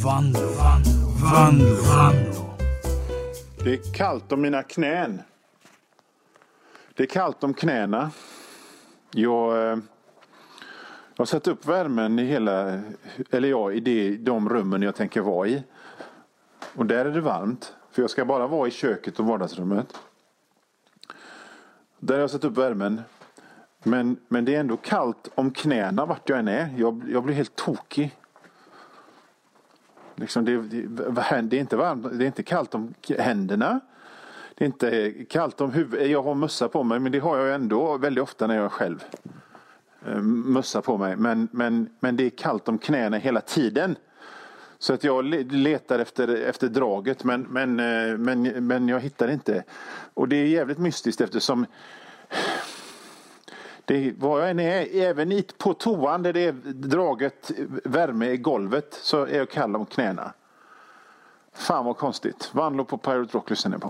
Vanlo. Det är kallt om mina knän. Det är kallt om knäna. Jag har satt upp värmen i de rummen jag tänker vara i. Och där är det varmt. För jag ska bara vara i köket och vardagsrummet. Där har jag satt upp värmen. Men det är ändå kallt om knäna vart jag än är. Jag blir helt tokig. Liksom det är inte varmt. Det är inte kallt om händerna. Det är inte kallt om huvudet. Jag har mössa på mig. Men det har jag ändå väldigt ofta när jag är själv. Mössa på mig. Men det är kallt om knäna hela tiden. Så att jag letar efter draget. Men jag hittar inte. Och det är jävligt mystiskt eftersom vad jag än är, även på toan där det är draget värme i golvet, så är jag kall om knäna. Fan vad konstigt. Vanlo på Pirate Rock lyssnar ni på.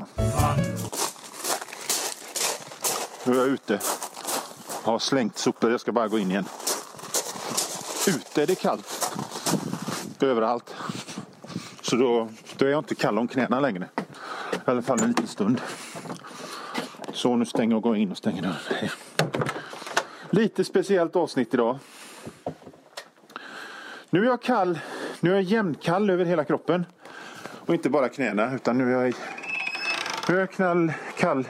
Nu är jag ute. Har slängt sopor, jag ska bara gå in igen. Ute är det kallt. Överallt. Så då är jag inte kall om knäna längre. I alla fall en liten stund. Så nu stänger jag och går in och stänger dörren. Lite speciellt avsnitt idag. Nu är jag kall. Nu är jag jämnkall över hela kroppen. Och inte bara knäna, utan nu är jag kall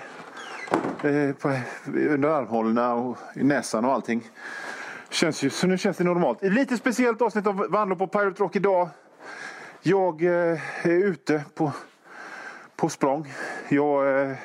under armhålorna och i näsan och allting. Så nu känns det normalt. Lite speciellt avsnitt av Vanlo på Pirate Rock idag. Jag är ute på språng. Jag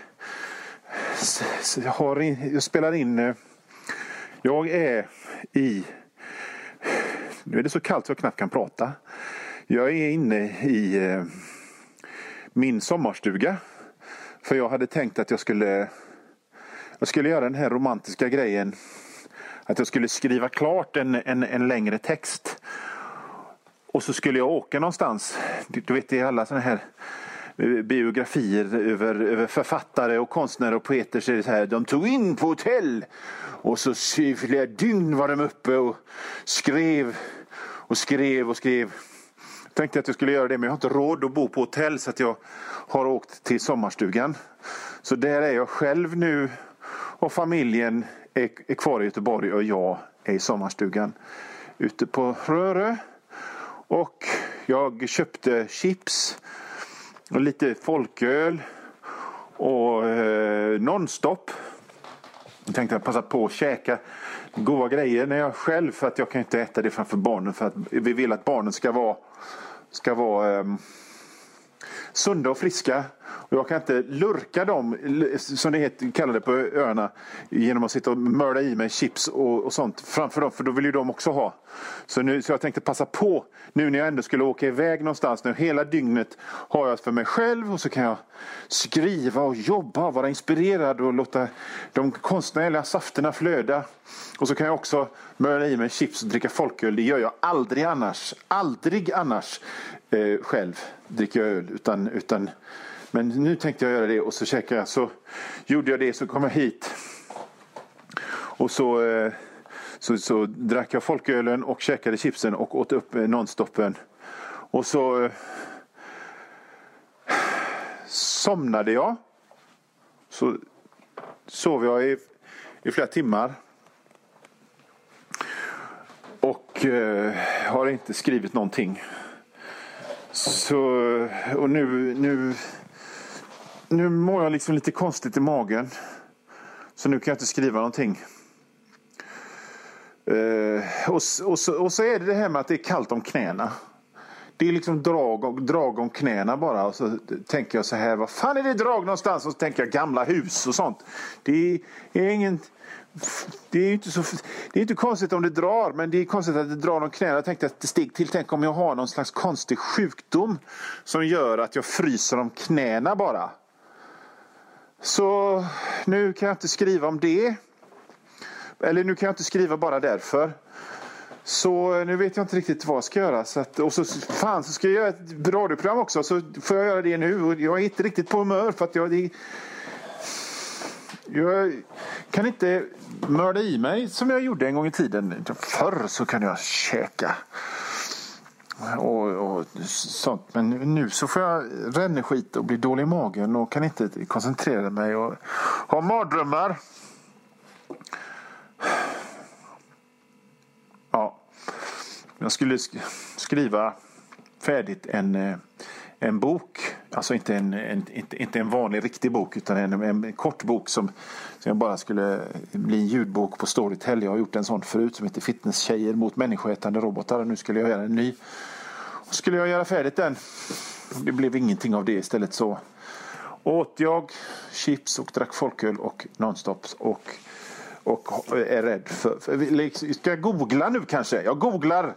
spelar in. Jag är i. Nu är det så kallt så jag knappt kan prata. Jag är inne i min sommarstuga. För jag hade tänkt att jag skulle göra den här romantiska grejen. Att jag skulle skriva klart en längre text. Och så skulle jag åka någonstans. Du vet, det är alla sådana här biografier över författare och konstnärer och poeter, så är det så här: de tog in på hotell och så flera dygn var de uppe och skrev. Jag tänkte att jag skulle göra det, men jag har inte råd att bo på hotell, så att jag har åkt till sommarstugan. Så där är jag själv nu, och familjen är kvar i Göteborg och jag är i sommarstugan ute på Rörö. Och jag köpte chips och lite folköl och nonstop. Jag tänkte passa på att käka goda grejer när jag är själv, för att jag kan inte äta det framför barnen, för att vi vill att barnen ska vara sunda och friska. Och jag kan inte lurka dem, som det kallar det på öarna, genom att sitta och mörda i mig chips och sånt framför dem, för då vill ju de också ha. Så jag tänkte passa på nu när jag ändå skulle åka iväg någonstans. Nu hela dygnet har jag för mig själv, och så kan jag skriva och jobba, vara inspirerad och låta de konstnärliga safterna flöda. Och så kan jag också mörda i mig chips och dricka folköl. Det gör jag aldrig annars själv dricker jag öl, utan men nu tänkte jag göra det, och så käkade jag. Så gjorde jag det, så kom jag hit. Och så drack jag folkölen och käkade chipsen och åt upp nonstoppen. Och så somnade jag. Så sov jag i flera timmar. Och har inte skrivit någonting. Och nu mår jag liksom lite konstigt i magen. Så nu kan jag inte skriva någonting. Och så är det här med att det är kallt om knäna. Det är liksom drag om knäna bara. Och så tänker jag så här: vad fan är det drag någonstans? Och så tänker jag gamla hus och sånt. Det är inte konstigt om det drar, men det är konstigt att det drar om knäna. Jag tänkte att steg till, tänk om jag har någon slags konstig sjukdom som gör att jag fryser om knäna bara. Så nu kan jag inte skriva om det. Eller nu kan jag inte skriva bara därför. Så nu vet jag inte riktigt vad jag ska göra. Och så ska jag göra ett radioprogram också. Så får jag göra det nu. Och jag är inte riktigt på humör, för att jag kan inte mörda i mig som jag gjorde en gång i tiden. Förr så kan jag käka och sånt. Men nu så får jag ränneskit och blir dålig i magen och kan inte koncentrera mig och ha mardrömmar. Ja, jag skulle skriva färdigt en bok. Alltså inte en vanlig riktig bok, utan en kort bok som jag bara skulle bli en ljudbok på Storytel. Jag har gjort en sån förut som heter Fitnesstjejer mot människoätande robotar. Nu skulle jag göra en ny. Och skulle jag göra färdigt den. Det blev ingenting av det. Istället så åt jag chips och drack folköl och nonstops och är rädd för. Ska jag googla nu kanske? Jag googlar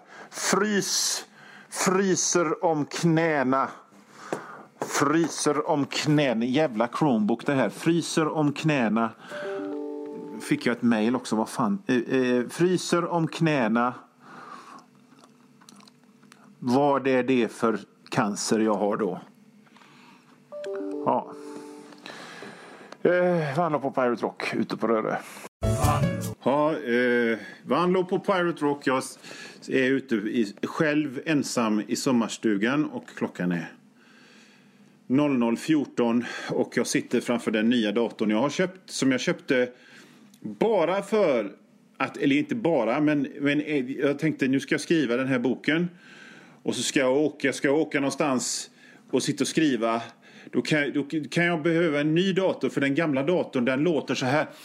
fryser om knäna. Fryser om knäna. Jävla Chromebook det här. Fryser om knäna. Fick jag ett mejl också. Vad fan. Fryser om knäna. Vad är det för cancer jag har då? Ja. Vanlo på Pirate Rock ute på Rörö. Ja, Vanlo på Pirate Rock. Jag är ute själv ensam i sommarstugan och klockan är 00.14 och jag sitter framför den nya datorn jag har köpt, som jag köpte bara för att, eller inte bara, men jag tänkte nu ska jag skriva den här boken och så ska jag åka någonstans och sitta och skriva. Då kan jag behöva en ny dator, för den gamla datorn den låter så här.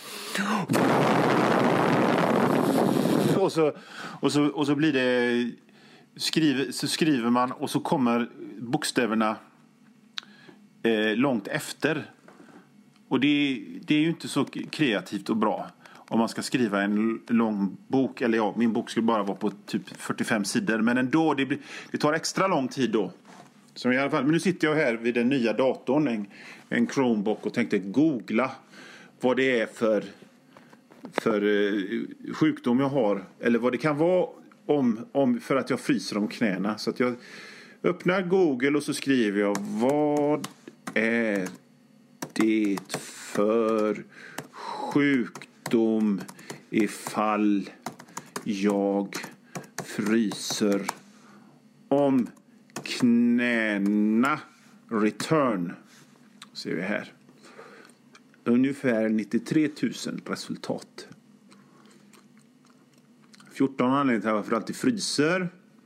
Och så blir det skriver man och så kommer bokstäverna långt efter. Och det är ju inte så kreativt och bra om man ska skriva en lång bok. Eller ja, min bok skulle bara vara på typ 45 sidor. Men ändå, det tar extra lång tid då. Så i alla fall, men nu sitter jag här vid den nya datorn, en Chromebook, och tänkte googla vad det är för sjukdom jag har. Eller vad det kan vara om för att jag fryser om knäna. Så att jag öppnar Google och så skriver jag: vad är det för sjukdom ifall jag fryser om knäna? Return. Ser vi här. Ungefär 93 000 resultat. 14 anledningar till varför alltid fryser.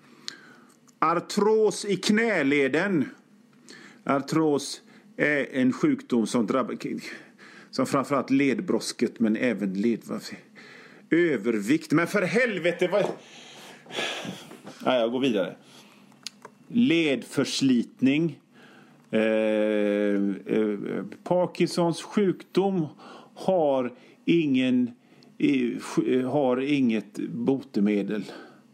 Artros i knäleden. Artros är en sjukdom som drabbar som framförallt ledbrosket, men även övervikt. Men för helvete vad... Nej, jag går vidare. Ledförslitning. Parkinsons sjukdom har inget botemedel.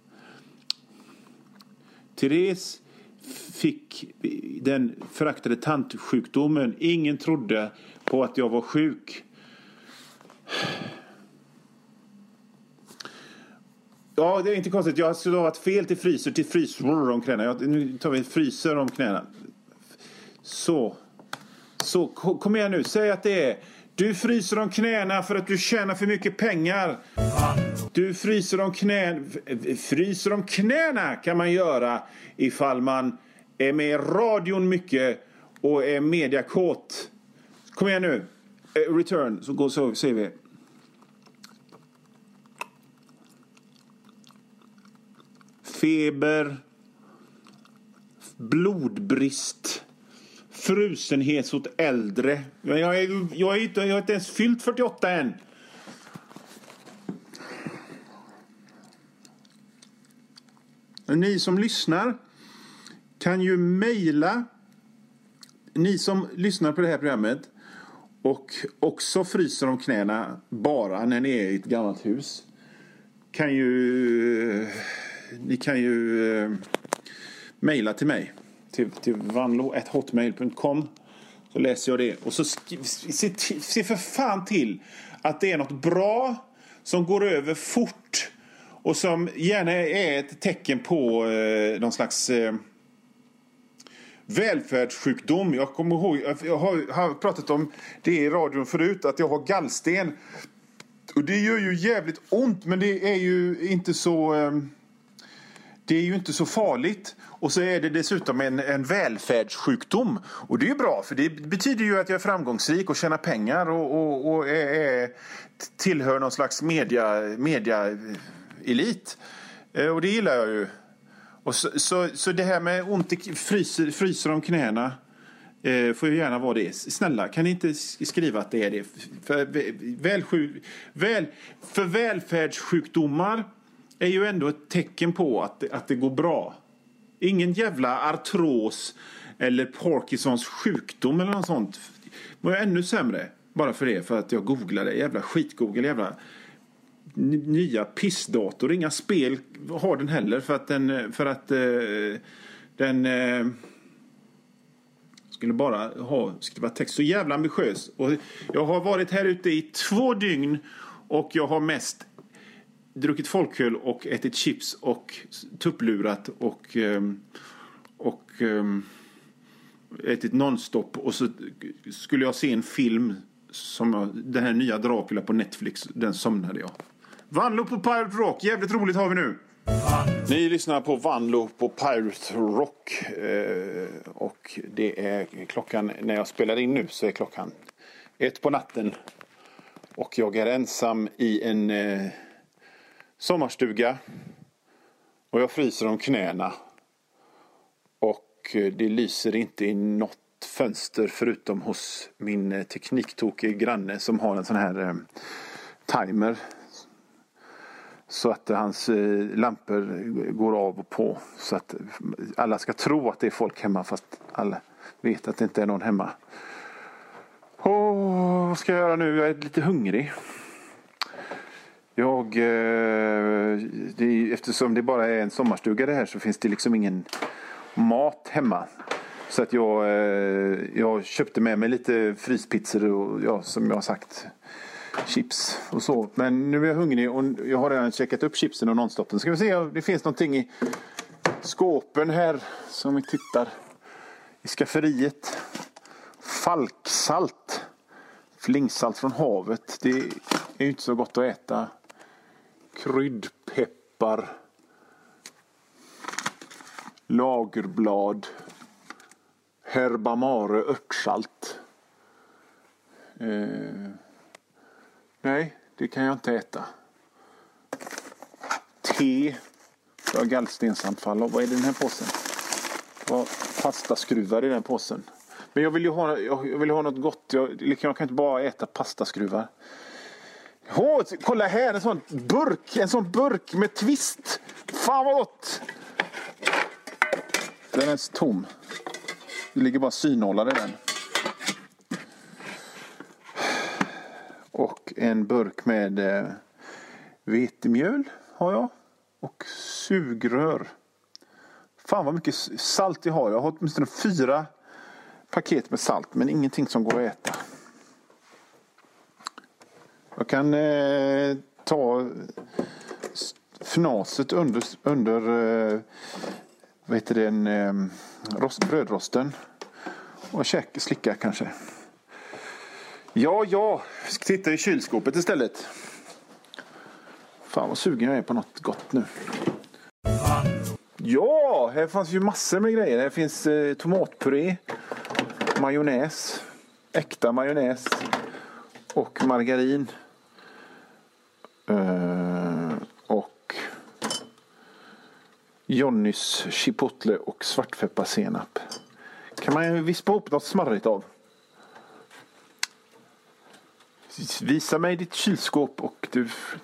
Therese fick den föraktade tandsjukdomen. Ingen trodde på att jag var sjuk. Ja, det är inte konstigt. Jag skulle ha varit fel till fryser om knäna. Nu tar vi fryser om knäna. Så kom igen nu. Säg att det är: du fryser om knäna för att du tjänar för mycket pengar. Du fryser om knäna kan man göra ifall man är med i radion mycket och är mediakåt. Kom igen nu. Return. Så ser vi. Feber. Blodbrist. Frusenhet hos äldre. Jag har inte ens fyllt 48 än. Ni som lyssnar kan ju mejla. Ni som lyssnar på det här programmet och också fryser om knäna bara när ni är i ett gammalt hus, ni kan ju mejla till mig till vanlo@hotmail.com, så läser jag det. Och så se för fan till att det är något bra som går över fort och som gärna är ett tecken på någon slags välfärdssjukdom. Jag kommer ihåg, jag har pratat om det i radion förut, att jag har gallsten. Och det gör ju jävligt ont, men det är ju inte så... det är ju inte så farligt. Och så är det dessutom en välfärdssjukdom. Och det är ju bra, för det betyder ju att jag är framgångsrik och tjänar pengar och tillhör någon slags media-elit. Och det gillar jag ju. Och så det här med ont fryser om knäna får ju gärna vara det. Snälla, kan ni inte skriva att det är det? För välfärdssjukdomar är ju ändå ett tecken på att det går bra. Ingen jävla artros eller Parkinsons sjukdom eller något sånt. Var jag ännu sämre bara för det, för att jag googlade. Jävla skitgoogle, jävla nya pissdator. Inga spel har den heller för att den skulle bara skriva text. Så jävla ambitiös. Och jag har varit här ute i 2 dygn och jag har mest druckit folköl och ätit chips och tupplurat och ätit nonstop. Och så skulle jag se en film som den här nya Dracula på Netflix. Den somnade jag. Vanlo på Pirate Rock. Jävligt roligt har vi nu. Ni lyssnar på Vanlo på Pirate Rock. Och det är klockan, när jag spelar in nu så är klockan 1 på natten. Och jag är ensam i en sommarstuga. Och jag fryser om knäna. Och det lyser inte i något fönster förutom hos min tekniktokig granne som har en sån här timer. Så att hans lampor går av och på. Så att alla ska tro att det är folk hemma, fast alla vet att det inte är någon hemma. Vad ska jag göra nu? Jag är lite hungrig. Eftersom det bara är en sommarstuga det här, så finns det liksom ingen mat hemma. Så att jag köpte med mig lite fryspizzor och som jag har sagt, chips och så. Men nu är jag hungrig och jag har redan checkat upp chipsen och nonstoppen. Ska vi se om det finns någonting i skåpen här som vi tittar i skafferiet. Falksalt. Flingsalt från havet. Det är ju inte så gott att äta. Kryddpeppar. Lagerblad. Herbamare örtsalt. Nej, det kan jag inte äta. Te. Jag har gallstensanfall. Och vad är det i den här påsen? Det var pastaskruvar i den påsen. Men jag vill ha något gott. Jag kan inte bara äta pastaskruvar. Kolla här, en sån burk med twist. Fan vad gott. Den är tom. Det ligger bara synålar i den. Och en burk med vetemjöl har jag. Och sugrör. Fan vad mycket salt jag har. Jag har åtminstone 4 paket med salt. Men ingenting som går att äta. Jag kan ta fnaset under brödrosten. Och slicka kanske. Ja. Ska titta i kylskåpet istället. Fan vad sugen jag är på något gott nu. Ja, här fanns ju massor med grejer. Här finns tomatpuré, majonnäs, äkta majonnäs och margarin. Och Johnnys chipotle och svartpepparsenap. Kan man vispa upp något smarrigt av? Visa mig ditt kylskåp och du...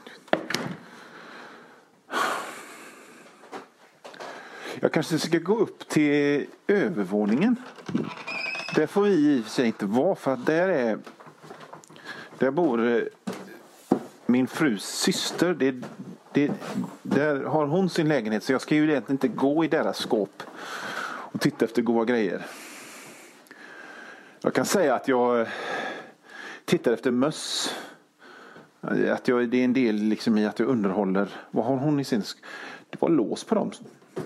Jag kanske ska gå upp till övervåningen. Där får vi i och för sig inte vara, för att där bor min frus syster. Där har hon sin lägenhet, så jag ska ju egentligen inte gå i deras skåp och titta efter goda grejer. Jag kan säga att jag tittar efter möss. Att det är en del liksom i att jag underhåller. Vad har hon i sin... Det var lås på dem.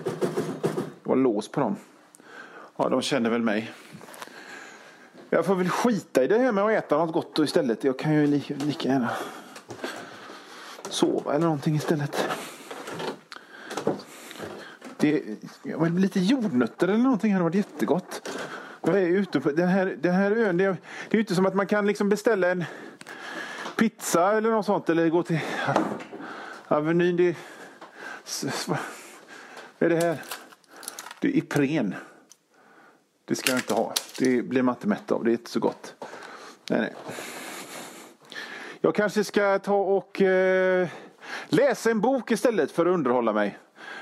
Ja, de känner väl mig. Jag får väl skita i det här med att äta något gott istället. Jag kan ju lika gärna sova eller någonting istället. Lite jordnötter eller någonting hade varit jättegott. Jag är ute på den här ön. Det är ju inte som att man kan liksom beställa en pizza eller något sånt. Eller gå till Avenyn. Vad är det här? Det är Ipren. Det ska jag inte ha. Det blir man inte mätt av. Det är inte så gott. Nej. Jag kanske ska ta och läsa en bok istället för att underhålla mig.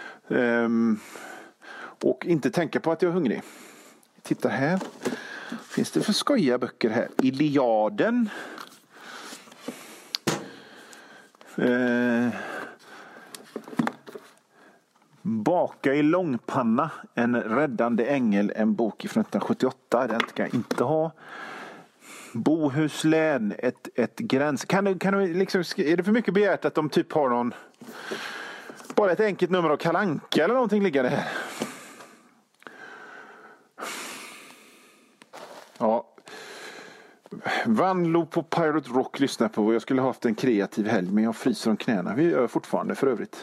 Och inte tänka på att jag är hungrig. Titta här. Finns det för skojiga böcker här? Iliaden. Baka i långpanna. En räddande ängel. En bok från 1978. Den ska jag inte ha. Bohuslän. Ett gräns. Kan du liksom, är det för mycket begärt att de typ har någon... Bara ett enkelt nummer av Kalle Anka eller någonting liggande här? Ja. Vanlo på Pirate Rock lyssnar på. Jag skulle ha haft en kreativ helg, men jag fryser om knäna. Vi gör fortfarande för övrigt.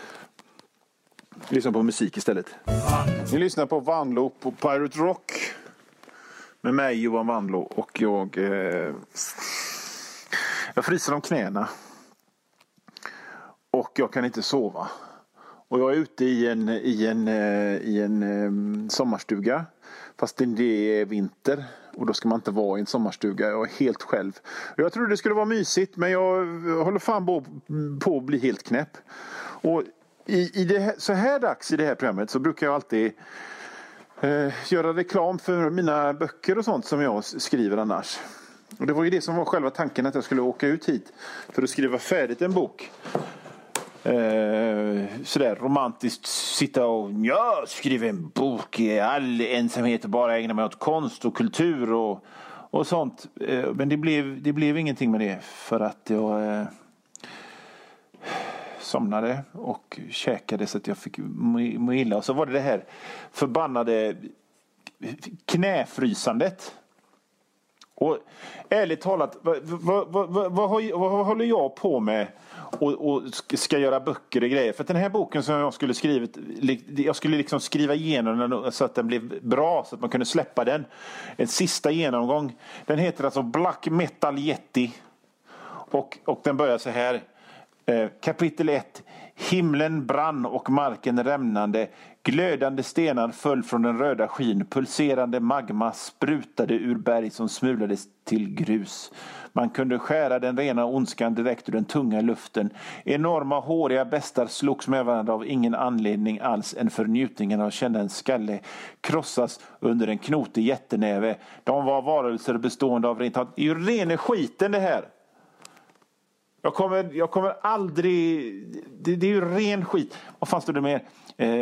Vi lyssnar på musik istället. Ni lyssnar på Vanlo på Pirate Rock. Med mig Johan Vanlo. Och jag fryser om knäna. Och jag kan inte sova. Och jag är ute i en sommarstuga. Fast det är vinter. Och då ska man inte vara i en sommarstuga. Jag är helt själv. Jag trodde det skulle vara mysigt. Men jag håller fan på att bli helt knäpp. Och så här dags i det här programmet så brukar jag alltid göra reklam för mina böcker och sånt som jag skriver annars. Och det var ju det som var själva tanken, att jag skulle åka ut hit för att skriva färdigt en bok. Sådär romantiskt sitta och skriva en bok i all ensamhet och bara ägna mig åt konst och kultur och sånt. Men det blev ingenting med det för att jag somnade och käkade så att jag fick må illa. Och så var det här förbannade knäfrysandet. Och ärligt talat, vad håller jag på med och ska göra böcker och grejer? För att den här boken som jag skulle liksom skriva igenom den så att den blev bra, så att man kunde släppa den. En sista genomgång. Den heter alltså Black Metal Yeti. Och den börjar så här. Kapitel 1. Himlen brann och marken rämnande. Glödande stenar föll från den röda skyn. Pulserande magma sprutade ur berg som smulades till grus. Man kunde skära den rena ondskan direkt ur den tunga luften. Enorma håriga bestar slogs med varandra av ingen anledning alls än för njutningen av att känna en skalle krossas under en knotig jättenäve. De var varelser bestående av rent... Det är ju rena skiten det här. Jag kommer aldrig... Det är ju ren skit. Vad fan står det mer?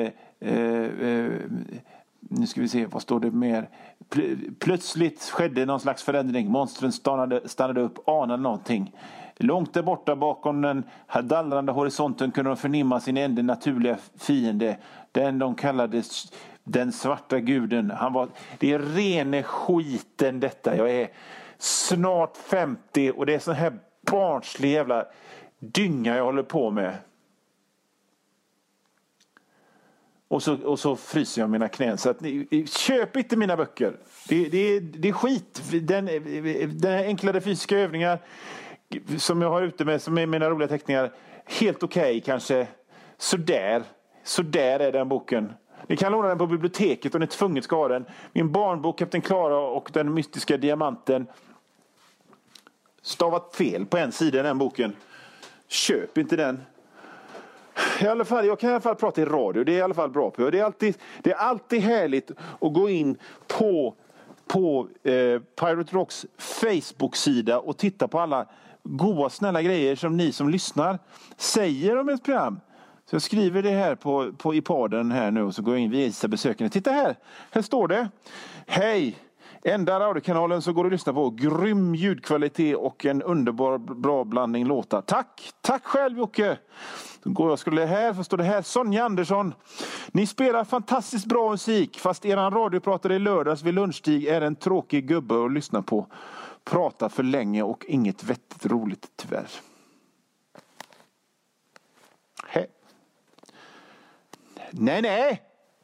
Nu ska vi se, vad står det mer? Plötsligt skedde någon slags förändring. Monstren stannade upp, anade någonting. Långt där borta bakom den här dallrande horisonten kunde de förnimma sin enda naturliga fiende. Den de kallade den svarta guden. Det är rena skiten detta. Jag är snart 50 och det är sån här barnslig jävla dynga jag håller på med. Och så fryser jag mina knän. Så att köp inte mina böcker. Det är skit. Den enklare fysiska övningar som jag har ute med, som är mina roliga teckningar, helt okej kanske. Sådär är den boken. Ni kan låna den på biblioteket om ni tvunget ska ha den. Min barnbok Kapten Klara och den mystiska diamanten. Stavat fel på en sida i den boken. Köp inte den. I alla fall, jag kan i alla fall prata i radio. Det är i alla fall bra på. Det är alltid härligt att gå in på Pirate Rocks Facebook-sida och titta på alla goda, snälla grejer som ni som lyssnar säger om ett program. Så jag skriver det här i podden här nu och så går jag in via besökare. Titta här. Här står det. Hej! Enda radiokanalen så går du att lyssna på. Grym ljudkvalitet och en underbar bra blandning låtar. Tack själv Jocke. Jag skulle här, så står det här. Sonja Andersson. Ni spelar fantastiskt bra musik. Fast eran radiopratare i lördags vid lunchtid är en tråkig gubbe att lyssna på. Pratar för länge och inget vettigt roligt tyvärr. Nej.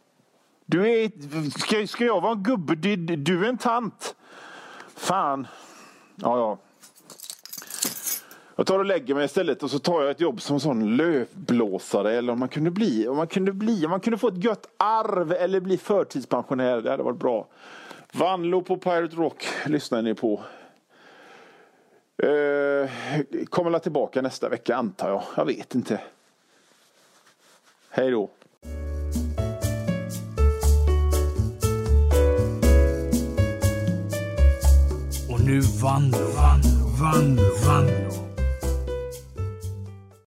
Ska jag vara en gubbe? Du är en tant. Fan. Ja. Jag tar och lägger mig istället och så tar jag ett jobb som sån lövblåsare. Eller om man kunde få ett gött arv eller bli förtidspensionär. Det hade varit bra. Vanlo på Pirate Rock lyssnar ni på. Kommer tillbaka nästa vecka antar jag. Jag vet inte. Hej då. Och nu Vanlo.